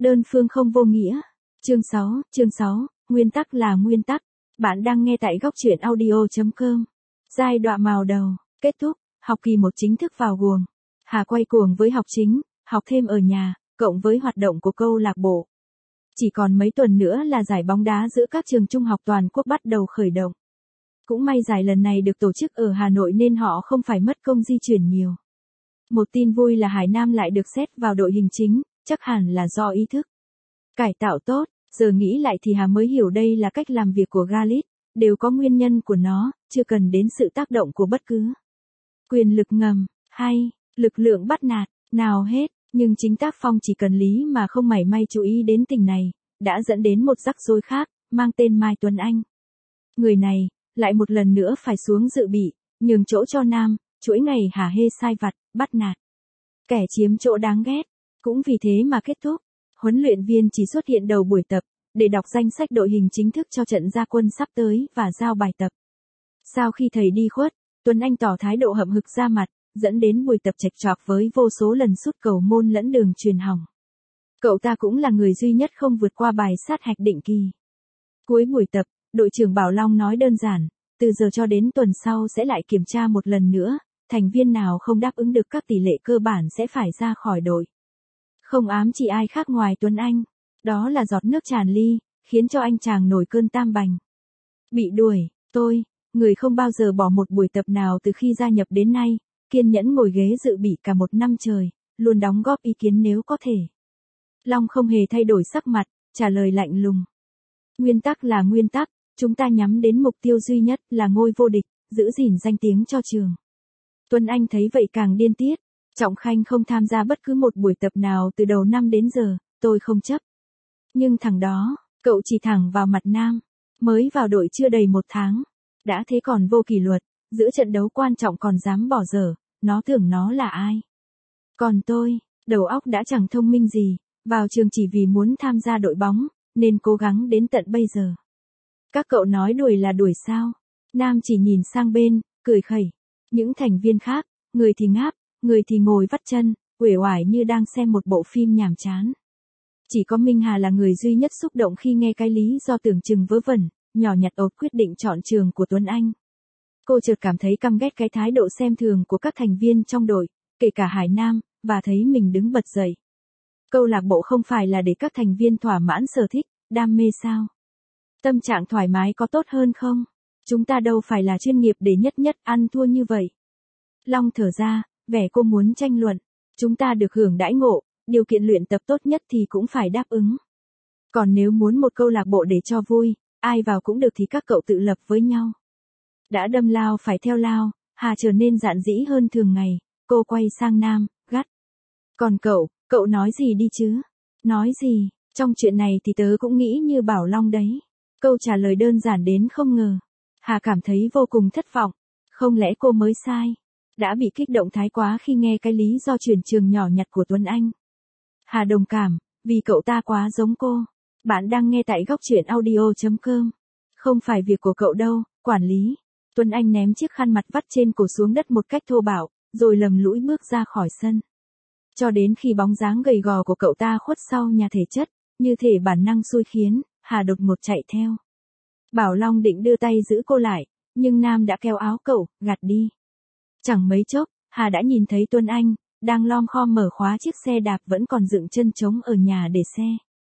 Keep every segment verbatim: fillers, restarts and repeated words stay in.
Đơn phương không vô nghĩa. Chương sáu, chương sáu, nguyên tắc là nguyên tắc. Bạn đang nghe tại góc truyện audio chấm com. Giai đoạn màu đầu, kết thúc, học kỳ một chính thức vào guồng. Hà quay cuồng với học chính, học thêm ở nhà, cộng với hoạt động của câu lạc bộ. Chỉ còn mấy tuần nữa là giải bóng đá giữa các trường trung học toàn quốc bắt đầu khởi động. Cũng may giải lần này được tổ chức ở Hà Nội nên họ không phải mất công di chuyển nhiều. Một tin vui là Hải Nam lại được xét vào đội hình chính, chắc hẳn là do ý thức cải tạo tốt. Giờ nghĩ lại thì Hà mới hiểu đây là cách làm việc của Galit, đều có nguyên nhân của nó, chưa cần đến sự tác động của bất cứ quyền lực ngầm, hay lực lượng bắt nạt, nào hết, nhưng chính tác phong chỉ cần lý mà không mảy may chú ý đến tình này, đã dẫn đến một rắc rối khác, mang tên Mai Tuấn Anh. Người này, lại một lần nữa phải xuống dự bị, nhường chỗ cho Nam, chuỗi ngày hả hê sai vặt, bắt nạt. Kẻ chiếm chỗ đáng ghét, cũng vì thế mà kết thúc. Huấn luyện viên chỉ xuất hiện đầu buổi tập, để đọc danh sách đội hình chính thức cho trận ra quân sắp tới và giao bài tập. Sau khi thầy đi khuất, Tuấn Anh tỏ thái độ hậm hực ra mặt, dẫn đến buổi tập chệch choạc với vô số lần sút cầu môn lẫn đường truyền hỏng. Cậu ta cũng là người duy nhất không vượt qua bài sát hạch định kỳ. Cuối buổi tập, đội trưởng Bảo Long nói đơn giản, từ giờ cho đến tuần sau sẽ lại kiểm tra một lần nữa, thành viên nào không đáp ứng được các tỷ lệ cơ bản sẽ phải ra khỏi đội. Không ám chỉ ai khác ngoài Tuấn Anh. Đó là giọt nước tràn ly, khiến cho anh chàng nổi cơn tam bành. Bị đuổi, tôi, người không bao giờ bỏ một buổi tập nào từ khi gia nhập đến nay, kiên nhẫn ngồi ghế dự bị cả một năm trời, luôn đóng góp ý kiến nếu có thể. Long không hề thay đổi sắc mặt, trả lời lạnh lùng. Nguyên tắc là nguyên tắc, chúng ta nhắm đến mục tiêu duy nhất là ngôi vô địch, giữ gìn danh tiếng cho trường. Tuấn Anh thấy vậy càng điên tiết. Trọng Khanh không tham gia bất cứ một buổi tập nào từ đầu năm đến giờ, tôi không chấp. Nhưng thằng đó, cậu chỉ thẳng vào mặt Nam, mới vào đội chưa đầy một tháng. Đã thế còn vô kỷ luật, giữa trận đấu quan trọng còn dám bỏ dở, nó tưởng nó là ai. Còn tôi, đầu óc đã chẳng thông minh gì, vào trường chỉ vì muốn tham gia đội bóng, nên cố gắng đến tận bây giờ. Các cậu nói đuổi là đuổi sao? Nam chỉ nhìn sang bên, cười khẩy. Những thành viên khác, người thì ngáp, người thì ngồi vắt chân, uể oải như đang xem một bộ phim nhàm chán. Chỉ có Minh Hà là người duy nhất xúc động khi nghe cái lý do tưởng chừng vớ vẩn, nhỏ nhặt ột quyết định chọn trường của Tuấn Anh. Cô chợt cảm thấy căm ghét cái thái độ xem thường của các thành viên trong đội, kể cả Hải Nam, và thấy mình đứng bật dậy. Câu lạc bộ không phải là để các thành viên thỏa mãn sở thích, đam mê sao? Tâm trạng thoải mái có tốt hơn không? Chúng ta đâu phải là chuyên nghiệp để nhất nhất ăn thua như vậy. Long thở ra, vẻ cô muốn tranh luận. Chúng ta được hưởng đãi ngộ, điều kiện luyện tập tốt nhất thì cũng phải đáp ứng. Còn nếu muốn một câu lạc bộ để cho vui, ai vào cũng được thì các cậu tự lập với nhau. Đã đâm lao phải theo lao, Hà trở nên dạn dĩ hơn thường ngày, cô quay sang Nam, gắt. Còn cậu, cậu nói gì đi chứ? Nói gì, trong chuyện này thì tớ cũng nghĩ như Bảo Long đấy. Câu trả lời đơn giản đến không ngờ. Hà cảm thấy vô cùng thất vọng, không lẽ cô mới sai? Đã bị kích động thái quá khi nghe cái lý do chuyển trường nhỏ nhặt của Tuấn Anh. Hà đồng cảm, vì cậu ta quá giống cô. Bạn đang nghe tại góc truyện audio chấm com. Không phải việc của cậu đâu, quản lý. Tuấn Anh ném chiếc khăn mặt vắt trên cổ xuống đất một cách thô bạo, rồi lầm lũi bước ra khỏi sân. Cho đến khi bóng dáng gầy gò của cậu ta khuất sau nhà thể chất, như thể bản năng xui khiến, Hà đột ngột chạy theo. Bảo Long định đưa tay giữ cô lại, nhưng Nam đã kéo áo cậu, gạt đi. Chẳng mấy chốc, Hà đã nhìn thấy Tuấn Anh, đang lom khom mở khóa chiếc xe đạp vẫn còn dựng chân trống ở nhà để xe.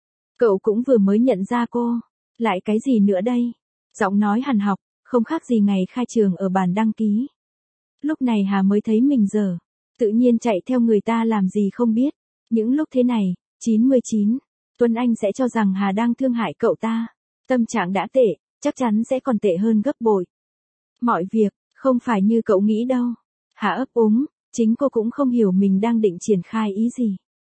Cậu cũng vừa mới nhận ra cô. Lại cái gì nữa đây? Giọng nói hằn học, không khác gì ngày khai trường ở bàn đăng ký. Lúc này Hà mới thấy mình dở. Tự nhiên chạy theo người ta làm gì không biết. Những lúc thế này, chín mươi chín, Tuấn Anh sẽ cho rằng Hà đang thương hại cậu ta. Tâm trạng đã tệ, chắc chắn sẽ còn tệ hơn gấp bội. Mọi việc, không phải như cậu nghĩ đâu. Hà ấp úng, chính cô cũng không hiểu mình đang định triển khai ý gì.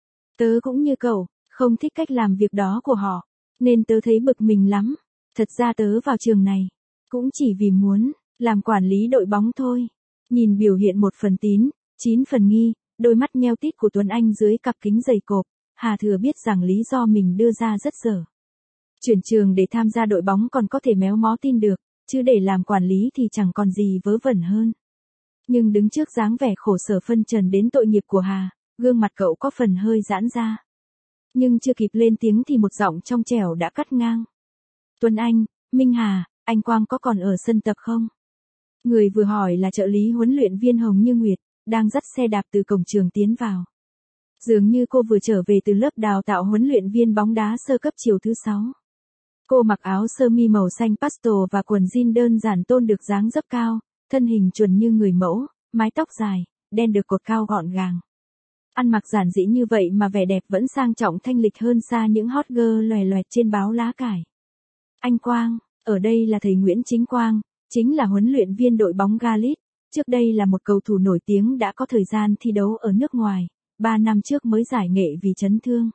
Tớ cũng như cậu, không thích cách làm việc đó của họ, nên tớ thấy bực mình lắm. Thật ra tớ vào trường này, cũng chỉ vì muốn, làm quản lý đội bóng thôi. Nhìn biểu hiện một phần tín, chín phần nghi, đôi mắt nheo tít của Tuấn Anh dưới cặp kính dày cộp, Hà thừa biết rằng lý do mình đưa ra rất dở. Chuyển trường để tham gia đội bóng còn có thể méo mó tin được, chứ để làm quản lý thì chẳng còn gì vớ vẩn hơn. Nhưng đứng trước dáng vẻ khổ sở phân trần đến tội nghiệp của Hà, gương mặt cậu có phần hơi giãn ra. Nhưng chưa kịp lên tiếng thì một giọng trong trẻo đã cắt ngang. Tuấn Anh, Minh Hà, anh Quang có còn ở sân tập không? Người vừa hỏi là trợ lý huấn luyện viên Hồng Như Nguyệt, đang dắt xe đạp từ cổng trường tiến vào. Dường như cô vừa trở về từ lớp đào tạo huấn luyện viên bóng đá sơ cấp chiều thứ sáu. Cô mặc áo sơ mi màu xanh pastel và quần jean đơn giản tôn được dáng dấp cao, thân hình chuẩn như người mẫu, mái tóc dài, đen được cột cao gọn gàng. Ăn mặc giản dị như vậy mà vẻ đẹp vẫn sang trọng thanh lịch hơn xa những hot girl loè loẹt trên báo lá cải. Anh Quang, ở đây là thầy Nguyễn Chính Quang, chính là huấn luyện viên đội bóng Galit, trước đây là một cầu thủ nổi tiếng đã có thời gian thi đấu ở nước ngoài, ba năm trước mới giải nghệ vì chấn thương.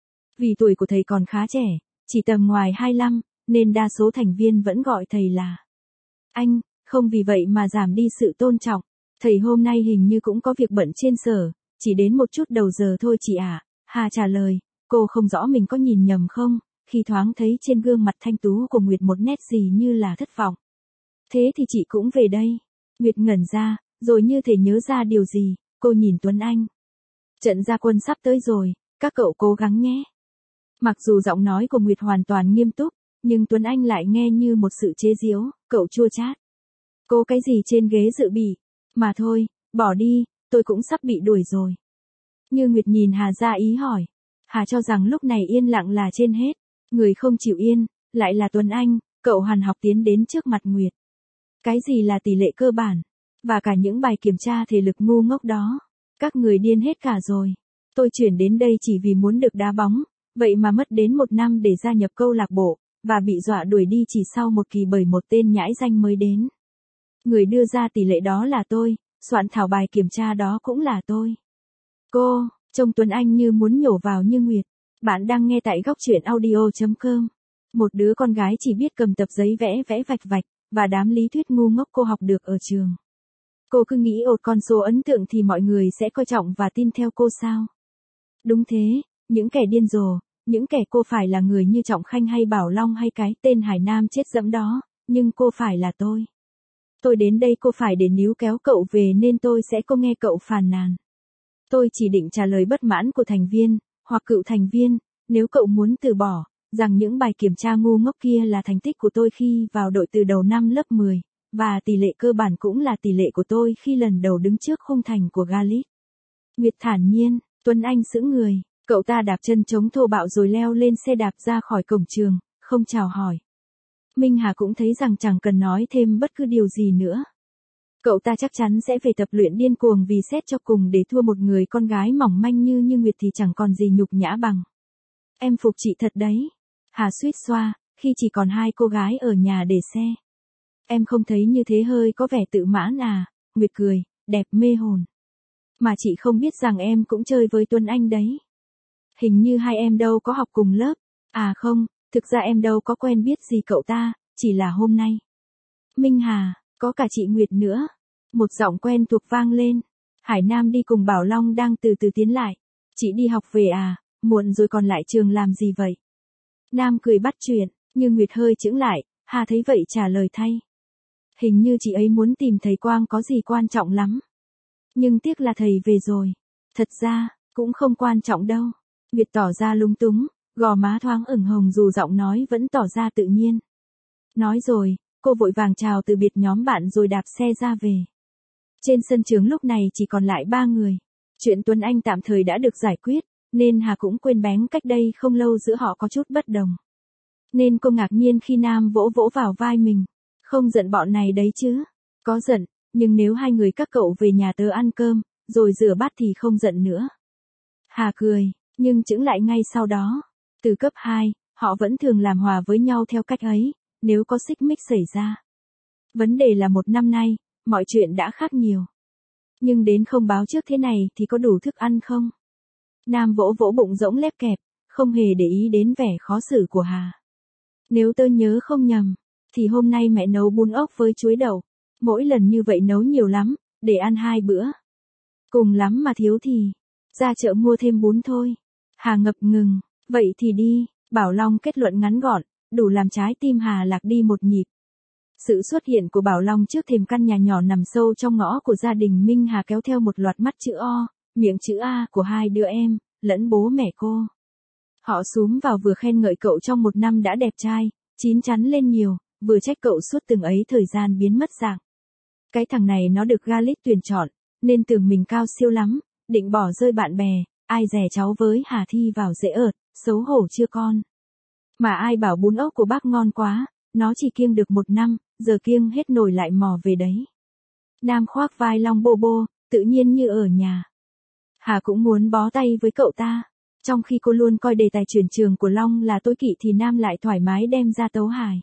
Vì tuổi của thầy còn khá trẻ, chỉ tầm ngoài hai mươi lăm, nên đa số thành viên vẫn gọi thầy là anh, không vì vậy mà giảm đi sự tôn trọng. Thầy hôm nay hình như cũng có việc bận trên sở, chỉ đến một chút đầu giờ thôi chị ạ. À. Hà trả lời, cô không rõ mình có nhìn nhầm không, khi thoáng thấy trên gương mặt thanh tú của Nguyệt một nét gì như là thất vọng. Thế thì chị cũng về đây. Nguyệt ngẩn ra, rồi như thể nhớ ra điều gì, cô nhìn Tuấn Anh. Trận ra quân sắp tới rồi, các cậu cố gắng nhé. Mặc dù giọng nói của Nguyệt hoàn toàn nghiêm túc, nhưng Tuấn Anh lại nghe như một sự chế giễu, cậu chua chát. Cô cái gì trên ghế dự bị, mà thôi, bỏ đi, tôi cũng sắp bị đuổi rồi. Như Nguyệt nhìn Hà ra ý hỏi. Hà cho rằng lúc này yên lặng là trên hết, người không chịu yên, lại là Tuấn Anh, cậu hằn học tiến đến trước mặt Nguyệt. Cái gì là tỷ lệ cơ bản, và cả những bài kiểm tra thể lực ngu ngốc đó. Các người điên hết cả rồi. Tôi chuyển đến đây chỉ vì muốn được đá bóng, vậy mà mất đến một năm để gia nhập câu lạc bộ, và bị dọa đuổi đi chỉ sau một kỳ bởi một tên nhãi danh mới đến. Người đưa ra tỷ lệ đó là tôi, soạn thảo bài kiểm tra đó cũng là tôi. Cô, trông Tuấn Anh như muốn nhổ vào Như Nguyệt. Bạn đang nghe tại góc truyện audio chấm com. Một đứa con gái chỉ biết cầm tập giấy vẽ vẽ vạch vạch, và đám lý thuyết ngu ngốc cô học được ở trường. Cô cứ nghĩ ột con số ấn tượng thì mọi người sẽ coi trọng và tin theo cô sao? Đúng thế, những kẻ điên rồ, những kẻ cô phải là người như Trọng Khanh hay Bảo Long hay cái tên Hải Nam chết dẫm đó, nhưng cô phải là tôi. Tôi đến đây cô phải để níu kéo cậu về nên tôi sẽ không nghe cậu phàn nàn. Tôi chỉ định trả lời bất mãn của thành viên, hoặc cựu thành viên, nếu cậu muốn từ bỏ, rằng những bài kiểm tra ngu ngốc kia là thành tích của tôi khi vào đội từ đầu năm lớp mười, và tỷ lệ cơ bản cũng là tỷ lệ của tôi khi lần đầu đứng trước khung thành của Galit. Nguyệt thản nhiên, Tuấn Anh sững người, cậu ta đạp chân chống thô bạo rồi leo lên xe đạp ra khỏi cổng trường, không chào hỏi. Minh Hà cũng thấy rằng chẳng cần nói thêm bất cứ điều gì nữa. Cậu ta chắc chắn sẽ về tập luyện điên cuồng vì xét cho cùng để thua một người con gái mỏng manh như Như Nguyệt thì chẳng còn gì nhục nhã bằng. Em phục chị thật đấy. Hà suýt xoa, khi chỉ còn hai cô gái ở nhà để xe. Em không thấy như thế hơi có vẻ tự mãn à? Nguyệt cười, đẹp mê hồn. Mà chị không biết rằng em cũng chơi với Tuấn Anh đấy. Hình như hai em đâu có học cùng lớp. À không, thực ra em đâu có quen biết gì cậu ta, chỉ là hôm nay. Minh Hà, có cả chị Nguyệt nữa. Một giọng quen thuộc vang lên. Hải Nam đi cùng Bảo Long đang từ từ tiến lại. Chị đi học về à, muộn rồi còn lại trường làm gì vậy? Nam cười bắt chuyện, nhưng Nguyệt hơi chững lại, Hà thấy vậy trả lời thay. Hình như chị ấy muốn tìm thầy Quang có gì quan trọng lắm. Nhưng tiếc là thầy về rồi. Thật ra, cũng không quan trọng đâu. Nguyệt tỏ ra lúng túng, gò má thoáng ửng hồng dù giọng nói vẫn tỏ ra tự nhiên. Nói rồi, cô vội vàng chào từ biệt nhóm bạn rồi đạp xe ra về. Trên sân trường lúc này chỉ còn lại ba người. Chuyện Tuấn Anh tạm thời đã được giải quyết, nên Hà cũng quên bén cách đây không lâu giữa họ có chút bất đồng. Nên cô ngạc nhiên khi Nam vỗ vỗ vào vai mình. Không giận bọn này đấy chứ. Có giận, nhưng nếu hai người các cậu về nhà tớ ăn cơm, rồi rửa bát thì không giận nữa. Hà cười, nhưng chững lại ngay sau đó. Từ cấp hai, họ vẫn thường làm hòa với nhau theo cách ấy, nếu có xích mích xảy ra. Vấn đề là một năm nay, mọi chuyện đã khác nhiều. Nhưng đến không báo trước thế này thì có đủ thức ăn không? Nam vỗ vỗ bụng rỗng lép kẹp, không hề để ý đến vẻ khó xử của Hà. Nếu tớ nhớ không nhầm, thì hôm nay mẹ nấu bún ốc với chuối đậu. Mỗi lần như vậy nấu nhiều lắm, để ăn hai bữa. Cùng lắm mà thiếu thì, ra chợ mua thêm bún thôi. Hà ngập ngừng, vậy thì đi, Bảo Long kết luận ngắn gọn, đủ làm trái tim Hà lạc đi một nhịp. Sự xuất hiện của Bảo Long trước thềm căn nhà nhỏ nằm sâu trong ngõ của gia đình Minh Hà kéo theo một loạt mắt chữ O, miệng chữ A của hai đứa em, lẫn bố mẹ cô. Họ xúm vào vừa khen ngợi cậu trong một năm đã đẹp trai, chín chắn lên nhiều, vừa trách cậu suốt từng ấy thời gian biến mất dạng. Cái thằng này nó được Galit tuyển chọn, nên tưởng mình cao siêu lắm, định bỏ rơi bạn bè, ai dè cháu với Hà thi vào dễ ợt, xấu hổ chưa con. Mà ai bảo bún ốc của bác ngon quá, nó chỉ kiêng được một năm, giờ kiêng hết nổi lại mò về đấy. Nam khoác vai Long bô bô, tự nhiên như ở nhà. Hà cũng muốn bó tay với cậu ta. Trong khi cô luôn coi đề tài chuyển trường của Long là tối kỵ thì Nam lại thoải mái đem ra tấu hài.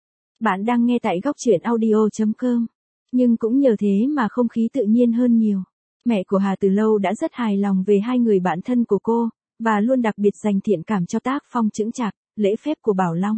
Bạn đang nghe tại góc truyện audio chấm com. Nhưng cũng nhờ thế mà không khí tự nhiên hơn nhiều. Mẹ của Hà từ lâu đã rất hài lòng về hai người bạn thân của cô, và luôn đặc biệt dành thiện cảm cho tác phong chững chạc, lễ phép của Bảo Long.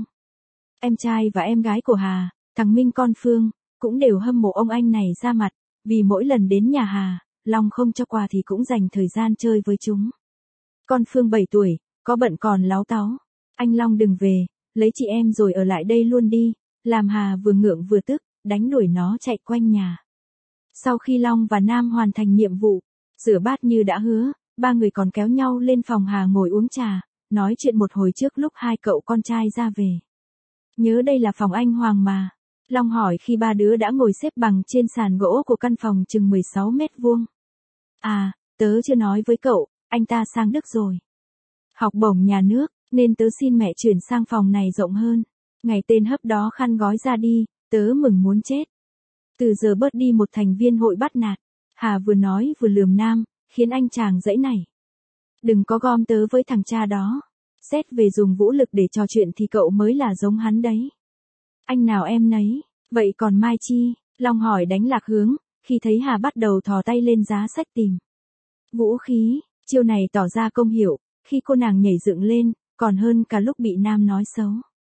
Em trai và em gái của Hà, thằng Minh con Phương, cũng đều hâm mộ ông anh này ra mặt, vì mỗi lần đến nhà Hà, Long không cho quà thì cũng dành thời gian chơi với chúng. Con Phương bảy tuổi, có bận còn láu táu. Anh Long đừng về, lấy chị em rồi ở lại đây luôn đi, làm Hà vừa ngượng vừa tức, đánh đuổi nó chạy quanh nhà. Sau khi Long và Nam hoàn thành nhiệm vụ, rửa bát như đã hứa, ba người còn kéo nhau lên phòng Hà ngồi uống trà, nói chuyện một hồi trước lúc hai cậu con trai ra về. Nhớ đây là phòng anh Hoàng mà. Long hỏi khi ba đứa đã ngồi xếp bằng trên sàn gỗ của căn phòng chừng mười sáu mét vuông. À, tớ chưa nói với cậu, anh ta sang Đức rồi. Học bổng nhà nước, nên tớ xin mẹ chuyển sang phòng này rộng hơn. Ngày tên hấp đó khăn gói ra đi, tớ mừng muốn chết. Từ giờ bớt đi một thành viên hội bắt nạt. Hà vừa nói vừa lườm Nam, khiến anh chàng dãy nảy. Đừng có gom tớ với thằng cha đó. Xét về dùng vũ lực để trò chuyện thì cậu mới là giống hắn đấy. Anh nào em nấy, vậy còn Mai Chi? Long hỏi đánh lạc hướng, khi thấy Hà bắt đầu thò tay lên giá sách tìm vũ khí, chiêu này tỏ ra công hiệu, khi cô nàng nhảy dựng lên, còn hơn cả lúc bị Nam nói xấu.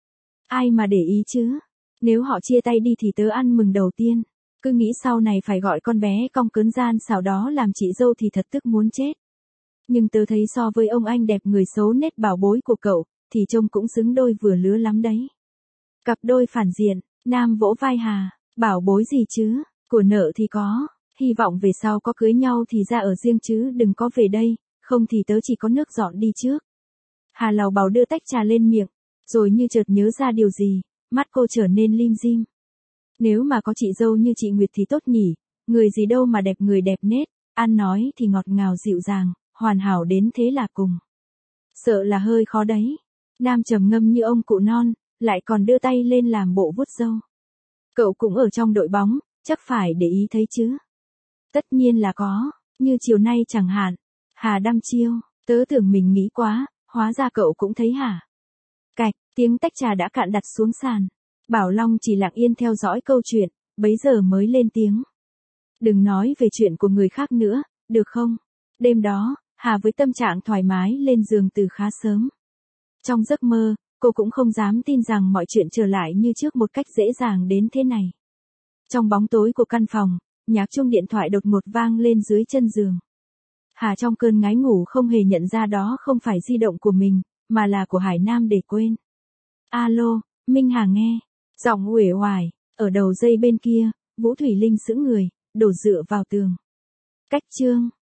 Ai mà để ý chứ? Nếu họ chia tay đi thì tớ ăn mừng đầu tiên. Cứ nghĩ sau này phải gọi con bé cong cớn gian xảo đó làm chị dâu thì thật tức muốn chết. Nhưng tớ thấy so với ông anh đẹp người xấu nết bảo bối của cậu, thì trông cũng xứng đôi vừa lứa lắm đấy. Cặp đôi phản diện, Nam vỗ vai Hà, bảo bối gì chứ, của nợ thì có, hy vọng về sau có cưới nhau thì ra ở riêng chứ đừng có về đây, không thì tớ chỉ có nước dọn đi trước. Hà lào bào đưa tách trà lên miệng, rồi như chợt nhớ ra điều gì, mắt cô trở nên lim dim. Nếu mà có chị dâu như chị Nguyệt thì tốt nhỉ, người gì đâu mà đẹp người đẹp nết, ăn nói thì ngọt ngào dịu dàng, hoàn hảo đến thế là cùng. Sợ là hơi khó đấy. Nam trầm ngâm như ông cụ non, lại còn đưa tay lên làm bộ vuốt râu. Cậu cũng ở trong đội bóng, chắc phải để ý thấy chứ. Tất nhiên là có, như chiều nay chẳng hạn. Hà đăm chiêu, tớ tưởng mình nghĩ quá, hóa ra cậu cũng thấy hả? Cạch, tiếng tách trà đã cạn đặt xuống sàn. Bảo Long chỉ lặng yên theo dõi câu chuyện, bấy giờ mới lên tiếng. Đừng nói về chuyện của người khác nữa, được không? Đêm đó, Hà với tâm trạng thoải mái lên giường từ khá sớm. Trong giấc mơ, cô cũng không dám tin rằng mọi chuyện trở lại như trước một cách dễ dàng đến thế này. Trong bóng tối của căn phòng, nhạc chuông điện thoại đột ngột vang lên dưới chân giường. Hà trong cơn ngái ngủ không hề nhận ra đó không phải di động của mình, mà là của Hải Nam để quên. Alo, Minh Hà nghe. Giọng uể oải, ở đầu dây bên kia, Vũ Thủy Linh sững người, đổ dựa vào tường. Cách chương.